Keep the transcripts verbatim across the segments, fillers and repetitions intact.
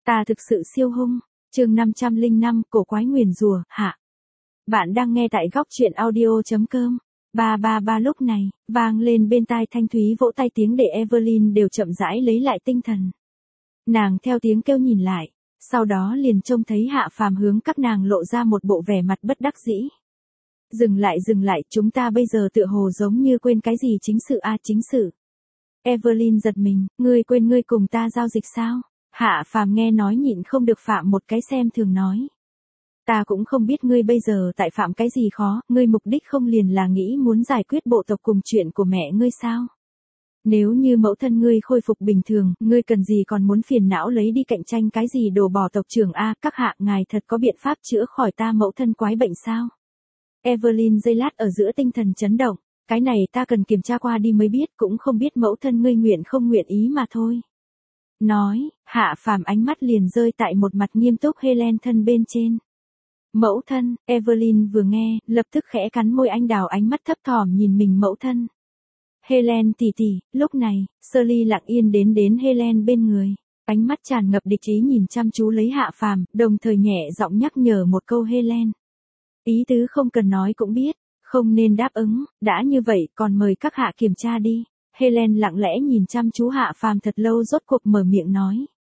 Ta thực sự siêu hung. Chương năm trăm lẻ năm, cổ quái nguyền rủa, hạ. Bạn đang nghe tại góc truyện audio chấm com. ba ba ba lúc này, vang lên bên tai Thanh Thúy vỗ tay tiếng để Evelyn đều chậm rãi lấy lại tinh thần. Nàng theo tiếng kêu nhìn lại, sau đó liền trông thấy Hạ Phàm hướng các nàng lộ ra một bộ vẻ mặt bất đắc dĩ. Dừng lại dừng lại, chúng ta bây giờ tựa hồ giống như quên cái gì chính sự a à, chính sự. Evelyn giật mình, ngươi quên ngươi cùng ta giao dịch sao? Hạ Phàm nghe nói nhịn không được phạm một cái xem thường nói. Ta cũng không biết ngươi bây giờ tại phạm cái gì khó, ngươi mục đích không liền là nghĩ muốn giải quyết bộ tộc cùng chuyện của mẹ ngươi sao? Nếu như mẫu thân ngươi khôi phục bình thường, ngươi cần gì còn muốn phiền não lấy đi cạnh tranh cái gì đồ bỏ tộc trưởng a, các hạ ngài thật có biện pháp chữa khỏi ta mẫu thân quái bệnh sao? Evelyn giây lát ở giữa tinh thần chấn động, cái này ta cần kiểm tra qua đi mới biết, cũng không biết mẫu thân ngươi nguyện không nguyện ý mà thôi. Nói, Hạ Phàm ánh mắt liền rơi tại một mặt nghiêm túc Helen thân bên trên. Mẫu thân, Evelyn vừa nghe, lập tức khẽ cắn môi anh đào, ánh mắt thấp thỏm nhìn mình mẫu thân. Helen tỷ tỷ, lúc này, Shirley lặng yên đến đến Helen bên người, ánh mắt tràn ngập địch ý nhìn chăm chú lấy Hạ Phàm, đồng thời nhẹ giọng nhắc nhở một câu Helen. Ý tứ không cần nói cũng biết, không nên đáp ứng, đã như vậy còn mời các hạ kiểm tra đi. Helen lặng lẽ nhìn chăm chú Hạ Phàm thật lâu rốt cuộc mở miệng nói.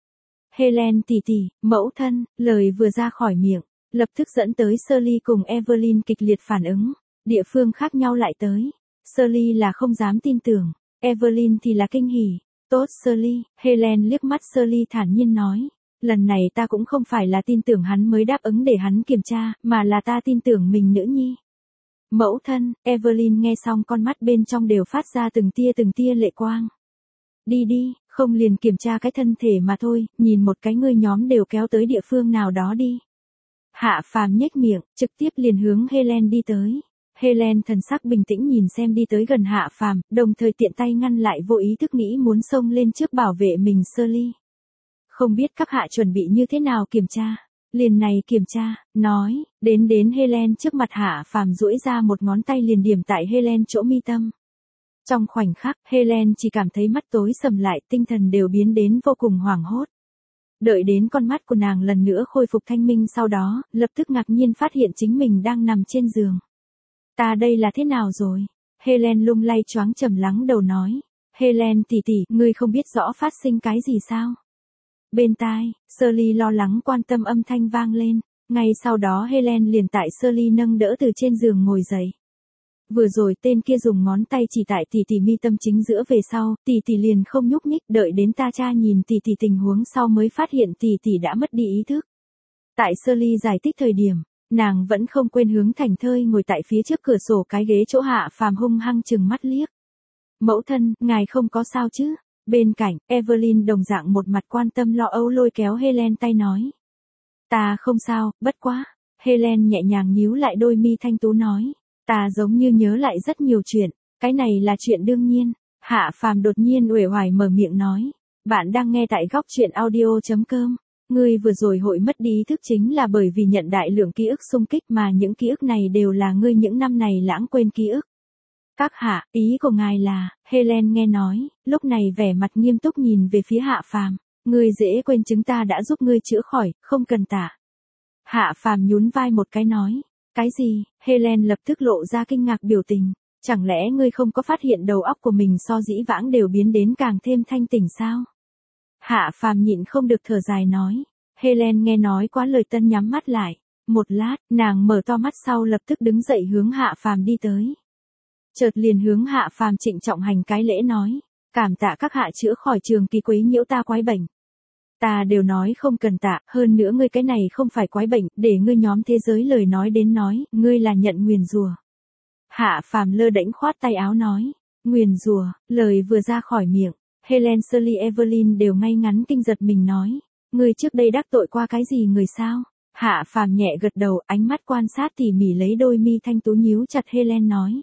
Helen tỷ tỷ, mẫu thân, lời vừa ra khỏi miệng, lập tức dẫn tới Shirley cùng Evelyn kịch liệt phản ứng, địa phương khác nhau lại tới. Shirley là không dám tin tưởng, Evelyn thì là kinh hỉ. Tốt Shirley, Helen liếc mắt Shirley thản nhiên nói. Lần này ta cũng không phải là tin tưởng hắn mới đáp ứng để hắn kiểm tra, mà là ta tin tưởng mình nữ nhi. Mẫu thân, Evelyn nghe xong con mắt bên trong đều phát ra từng tia từng tia lệ quang. Đi đi, không liền kiểm tra cái thân thể mà thôi, nhìn một cái ngươi nhóm đều kéo tới địa phương nào đó đi. Hạ Phàm nhếch miệng, trực tiếp liền hướng Helen đi tới. Helen thần sắc bình tĩnh nhìn xem đi tới gần Hạ Phàm, đồng thời tiện tay ngăn lại vô ý thức nghĩ muốn xông lên trước bảo vệ mình Shirley. Không biết các hạ chuẩn bị như thế nào kiểm tra? Liền này kiểm tra, nói, đến đến Helen trước mặt Hạ Phàm duỗi ra một ngón tay liền điểm tại Helen chỗ mi tâm. Trong khoảnh khắc, Helen chỉ cảm thấy mắt tối sầm lại, tinh thần đều biến đến vô cùng hoảng hốt. Đợi đến con mắt của nàng lần nữa khôi phục thanh minh sau đó, lập tức ngạc nhiên phát hiện chính mình đang nằm trên giường. Ta đây là thế nào rồi? Helen lung lay choáng trầm lắng đầu nói. Helen tỷ tỷ, ngươi không biết rõ phát sinh cái gì sao? Bên tai, Shirley lo lắng quan tâm âm thanh vang lên, ngay sau đó Helen liền tại Shirley nâng đỡ từ trên giường ngồi dậy. Vừa rồi tên kia dùng ngón tay chỉ tại tỷ tỷ mi tâm chính giữa về sau, tỷ tỷ liền không nhúc nhích, đợi đến ta cha nhìn tỷ tỷ tình huống sau mới phát hiện tỷ tỷ đã mất đi ý thức. Tại Shirley giải thích thời điểm, nàng vẫn không quên hướng thảnh thơi ngồi tại phía trước cửa sổ cái ghế chỗ Hạ Phàm hung hăng chừng mắt liếc. Mẫu thân, ngài không có sao chứ? Bên cạnh, Evelyn đồng dạng một mặt quan tâm lo âu lôi kéo Helen tay nói. Ta không sao, bất quá. Helen nhẹ nhàng nhíu lại đôi mi thanh tú nói. Ta giống như nhớ lại rất nhiều chuyện, cái này là chuyện đương nhiên. Hạ Phàm đột nhiên uể oải mở miệng nói. Bạn đang nghe tại góc truyện audio chấm com. Ngươi vừa rồi hội mất đi ý thức chính là bởi vì nhận đại lượng ký ức xung kích mà những ký ức này đều là ngươi những năm này lãng quên ký ức. Các hạ, ý của ngài là, Helen nghe nói, lúc này vẻ mặt nghiêm túc nhìn về phía Hạ Phàm, ngươi dễ quên chứng ta đã giúp ngươi chữa khỏi, không cần tả. Hạ Phàm nhún vai một cái nói, cái gì? Helen lập tức lộ ra kinh ngạc biểu tình, chẳng lẽ ngươi không có phát hiện đầu óc của mình so dĩ vãng đều biến đến càng thêm thanh tỉnh sao? Hạ Phàm nhịn không được thở dài nói, Helen nghe nói quá lời tân nhắm mắt lại, một lát, nàng mở to mắt sau lập tức đứng dậy hướng Hạ Phàm đi tới. Chợt liền hướng Hạ Phàm trịnh trọng hành cái lễ nói, cảm tạ các hạ chữa khỏi trường kỳ quấy nhiễu ta quái bệnh. Ta đều nói không cần tạ, hơn nữa ngươi cái này không phải quái bệnh, để ngươi nhóm thế giới lời nói đến nói, ngươi là nhận nguyền rủa. Hạ Phàm lơ đễnh khoát tay áo nói, nguyền rủa, lời vừa ra khỏi miệng, Helen, Shirley, Evelyn đều ngay ngắn kinh giật mình nói, ngươi trước đây đắc tội qua cái gì người sao? Hạ Phàm nhẹ gật đầu, ánh mắt quan sát tỉ mỉ lấy đôi mi thanh tú nhíu chặt Helen nói.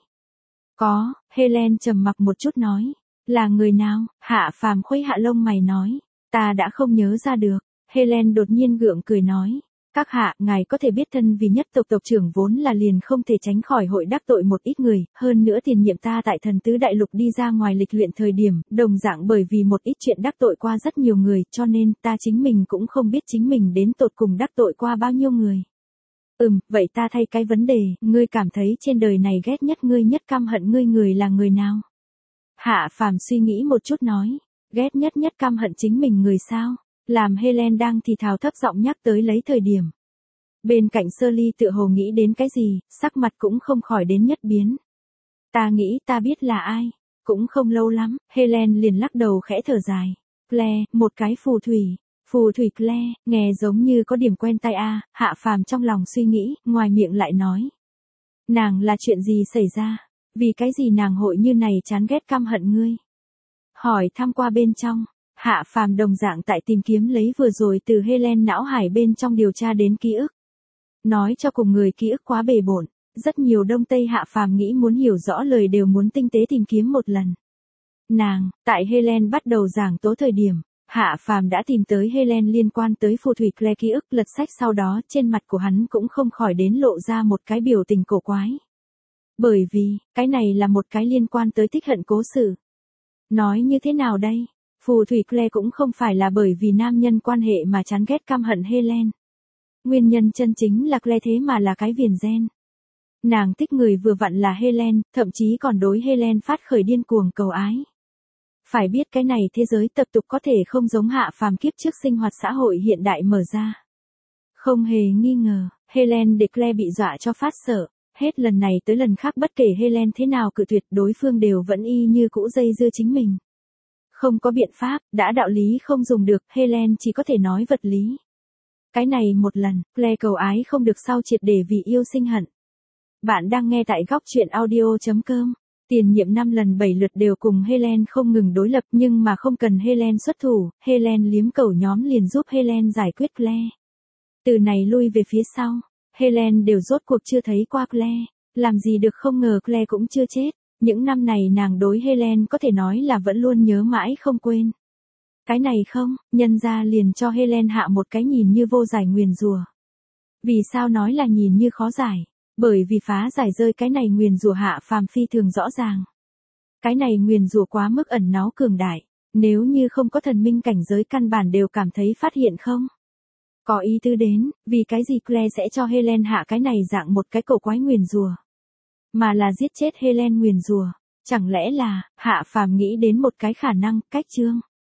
Có, Helen trầm mặc một chút nói, là người nào? Hạ Phàm khuấy hạ lông mày nói, ta đã không nhớ ra được. Helen đột nhiên gượng cười nói, Các hạ, ngài có thể biết thân vì nhất tộc tộc trưởng vốn là liền không thể tránh khỏi hội đắc tội một ít người, hơn nữa tiền nhiệm ta tại thần tứ đại lục đi ra ngoài lịch luyện thời điểm, đồng dạng bởi vì một ít chuyện đắc tội qua rất nhiều người, cho nên ta chính mình cũng không biết chính mình đến tột cùng đắc tội qua bao nhiêu người. Ừm, vậy ta thay cái vấn đề, ngươi cảm thấy trên đời này ghét nhất ngươi nhất căm hận ngươi người là người nào? Hạ Phàm suy nghĩ một chút nói, ghét nhất nhất căm hận chính mình người sao? Làm Helen đang thì thào thấp giọng nhắc tới lấy thời điểm. Bên cạnh Sơ Ly tựa hồ nghĩ đến cái gì, sắc mặt cũng không khỏi đến nhất biến. Ta nghĩ ta biết là ai. Cũng không lâu lắm, Helen liền lắc đầu khẽ thở dài. Claire, một cái phù thủy. Phù thủy Claire, nghe giống như có điểm quen tai a. Hạ Phàm trong lòng suy nghĩ, ngoài miệng lại nói. Nàng là chuyện gì xảy ra? Vì cái gì nàng hội như này chán ghét căm hận ngươi? Hỏi thăm qua bên trong. Hạ Phàm đồng dạng tại tìm kiếm lấy vừa rồi từ Helen não hải bên trong điều tra đến ký ức. Nói cho cùng người ký ức quá bề bộn, rất nhiều đông tây Hạ Phàm nghĩ muốn hiểu rõ lời đều muốn tinh tế tìm kiếm một lần. Nàng, tại Helen bắt đầu giảng tố thời điểm, Hạ Phàm đã tìm tới Helen liên quan tới phù thủy Claire ký ức, lật sách sau đó trên mặt của hắn cũng không khỏi đến lộ ra một cái biểu tình cổ quái. Bởi vì, cái này là một cái liên quan tới tích hận cố sự. Nói như thế nào đây? Phù thủy Claire cũng không phải là bởi vì nam nhân quan hệ mà chán ghét căm hận Helen. Nguyên nhân chân chính là Claire thế mà là cái viền gen. Nàng thích người vừa vặn là Helen, thậm chí còn đối Helen phát khởi điên cuồng cầu ái. Phải biết cái này thế giới tập tục có thể không giống Hạ Phàm kiếp trước sinh hoạt xã hội hiện đại mở ra. Không hề nghi ngờ, Helen để Claire bị dọa cho phát sợ. Hết lần này tới lần khác bất kể Helen thế nào cự tuyệt đối phương đều vẫn y như cũ dây dưa chính mình. Không có biện pháp, đã đạo lý không dùng được, Helen chỉ có thể nói vật lý. Cái này một lần, Claire cầu ái không được sau triệt để vì yêu sinh hận. Bạn đang nghe tại góc truyện audio chấm com. Tiền nhiệm năm lần bảy lượt đều cùng Helen không ngừng đối lập nhưng mà không cần Helen xuất thủ, Helen liếm cầu nhóm liền giúp Helen giải quyết Claire. Từ này lui về phía sau, Helen đều rốt cuộc chưa thấy qua Claire, làm gì được không ngờ Claire cũng chưa chết. Những năm này nàng đối Helen có thể nói là vẫn luôn nhớ mãi không quên. Cái này không, nhân ra liền cho Helen hạ một cái nhìn như vô giải nguyền rủa. Vì sao nói là nhìn như khó giải? Bởi vì phá giải rơi cái này nguyền rủa Hạ Phàm phi thường rõ ràng. Cái này nguyền rủa quá mức ẩn náu cường đại, nếu như không có thần minh cảnh giới căn bản đều cảm thấy phát hiện không? Có ý tư đến, vì cái gì Claire sẽ cho Helen hạ cái này dạng một cái cổ quái nguyền rủa, mà là giết chết Helen nguyền rủa? Chẳng lẽ là, Hạ Phàm nghĩ đến một cái khả năng, cách chương.